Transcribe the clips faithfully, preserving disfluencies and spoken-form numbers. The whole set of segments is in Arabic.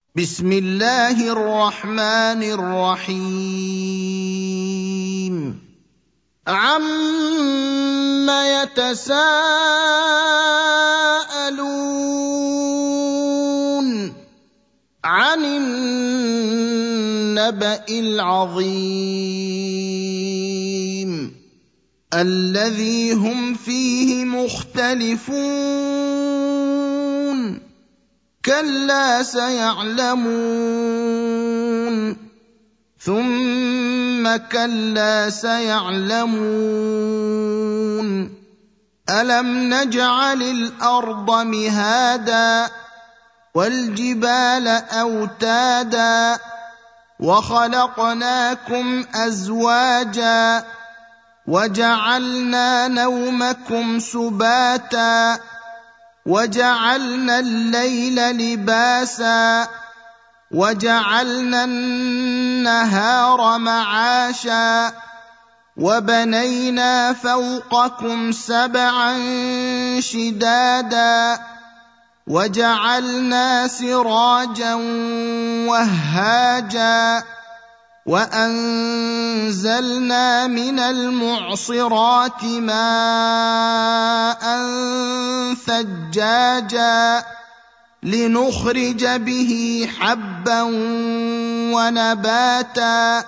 بسم الله الرحمن الرحيم عَمَّ يَتَسَاءَلُونَ عَنِ النَّبَإِ الْعَظِيمِ الَّذِي هُمْ فِيهِ مُخْتَلِفُونَ كَلَّا سَيَعْلَمُونَ ثُمَّ كَلَّا سَيَعْلَمُونَ أَلَمْ نَجْعَلِ الْأَرْضَ مِهَادًا وَالْجِبَالَ أَوْتَادًا وَخَلَقْنَاكُمْ أَزْوَاجًا وَجَعَلْنَا نَوْمَكُمْ سُبَاتًا وَجَعَلْنَا اللَّيْلَ لِبَاسًا وَجَعَلْنَا النَّهَارَ مَعَاشًا وَبَنَيْنَا فَوْقَكُمْ سَبْعًا شِدَادًا وَجَعَلْنَا سِرَاجًا وَهَّاجًا وَأَنزَلْنَا مِنَ الْمُعْصِرَاتِ مَاءً ثَجَّاجًا لِنُخْرِجَ بِهِ حَبًّا وَنَبَاتًا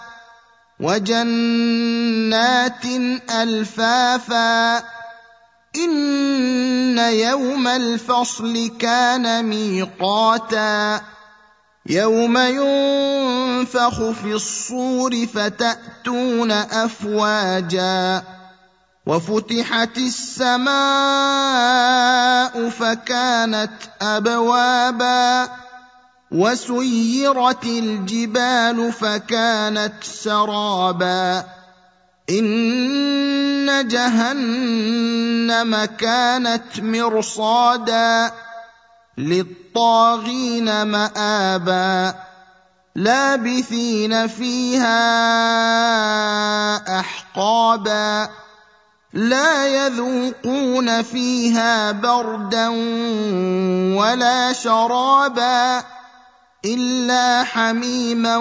وَجَنَّاتٍ أَلْفَافًا إِنَّ يَوْمَ الْفَصْلِ كَانَ مِيقَاتًا يَوْمَ يُنفَخُ فِي الصُّورِ فَتَأْتُونَ أَفْوَاجًا وَفُتِحَتِ السَّمَاءُ فَكَانَتْ أَبْوَابًا وَسُيِّرَتِ الْجِبَالُ فَكَانَتْ سَرَابًا إِنَّ جَهَنَّمَ كَانَتْ مِرْصَادًا لِّلطَّاغِينَ مَآبًا لَابِثِينَ فِيهَا أَحْقَابًا لَا يَذُوقُونَ فِيهَا بَرْدًا وَلَا شَرَابًا إِلَّا حَمِيمًا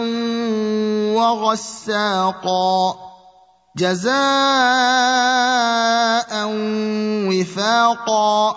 وَغَسَّاقًا جَزَاءً وِفَاقًا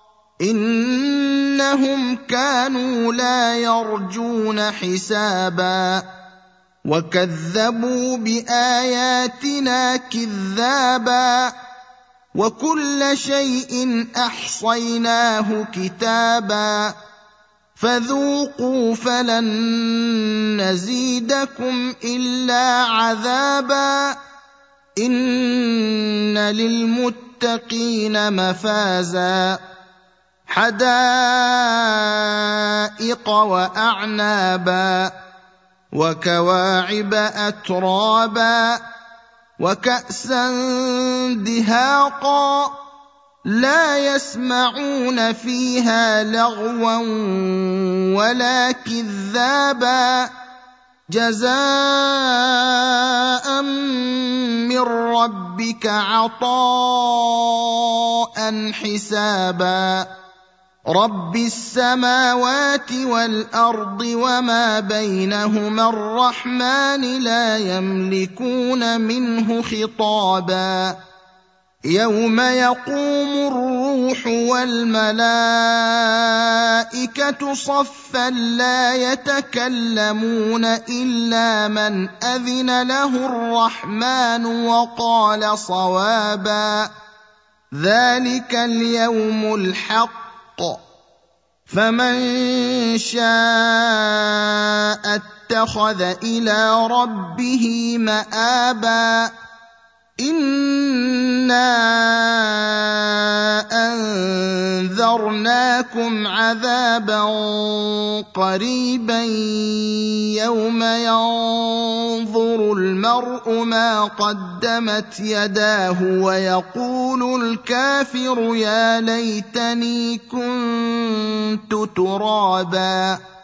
إِنَّهُمْ كَانُوا لَا يَرْجُونَ حِسَابًا وَكَذَّبُوا بِآيَاتِنَا كِذَّابًا وَكُلَّ شَيْءٍ أَحْصَيْنَاهُ كِتَابًا فَذُوقُوا فَلَن نَّزِيدَكُمْ إِلَّا عَذَابًا إِنَّ لِلْمُتَّقِينَ مَفَازًا حَدَائِقَ وَأَعْنَابًا وَكَوَاعِبَ أَتْرَابًا وَكَأْسًا دِهَاقًا لَا يَسْمَعُونَ فِيهَا لَغْوًا وَلَا كِذَّابًا جَزَاءً مِّن رَّبِّكَ عَطَاءً حِسَابًا رَبِّ السَّمَاوَاتِ وَالْأَرْضِ وَمَا بَيْنَهُمَا الرَّحْمَٰنِ لَا يَمْلِكُونَ مِنْهُ خِطَابًا يَوْمَ يَقُومُ الرُّوحُ وَالْمَلَائِكَةُ صَفًّا لَّا يَتَكَلَّمُونَ إِلَّا مَنْ أَذِنَ لَهُ الرَّحْمَٰنُ وَقَالَ صَوَابًا ذَلِكَ الْيَوْمُ الْحَقُّ فَمَن شَاءَ اتَّخَذَ إِلَىٰ رَبِّهِ مَآبًا إِنَّا أَنذَرْنَاكُمْ عَذَابًا قَرِيبًا يَوْمَ يَنظُرُ الْمَرْءُ مَا قَدَّمَتْ يَدَاهُ وَيَقُولُ الْكَافِرُ يَا لَيْتَنِي كُنتُ تُرَابًا